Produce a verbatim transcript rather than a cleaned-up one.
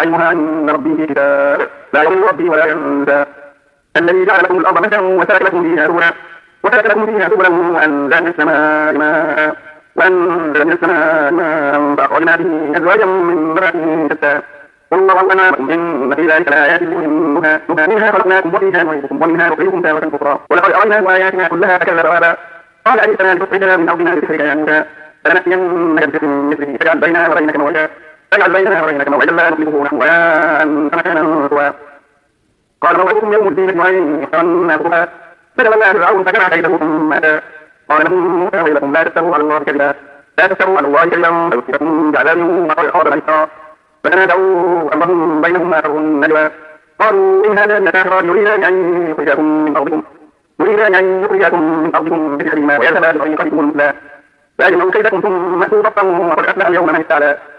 علمها عند ربي في كتاب لا يضل ربي ولا ينسى الذي جعل لكم الأرض مهدا وسلك لكم فيها سبلا وسلك لكم فيها سبلا وأنزل من السماء ماء وأنزل من السماء ماء فأخرجنا به أزواجا من نبات شتى والله أنعمكم إن في ذلك لآيات منها منها خلقناكم وفيها نعيدكم ومنها نخرجكم تارة أخرى ولقد أريناه آياتنا كلها فكذب وأبى قال أليس لنا لتخرجنا من أرضنا بسحرك يا موسى فلنأتينك بسحر مثله فاجعل بيننا وبينك موعدا فاجعل بيننا وبينك موعدا لا نخلفه نحن ولا أنت مكانا سوى قال موعدكم يوم الدين وأن يحترن خطبا فتولى فرعون فجمع كيده ثم أتى قال لهم موسى ويلكم لا تفتروا على الله كذبا لا تفتروا على الله كذبا فيصيبكم بعذاب وقد خاب من افترى فتنادوا أمرهم بينهم ما أسروا النجوى قالوا إن هذا لساحران يريدان أن يخرجاكم من أرضكم يريدان أن يخرجاكم من أرضكم بسحرهما ويذهبا بطريقتكم المثلى فأجمعوا كيدكم ثم أتوا صفا وقد أفلح اليوم من استعلى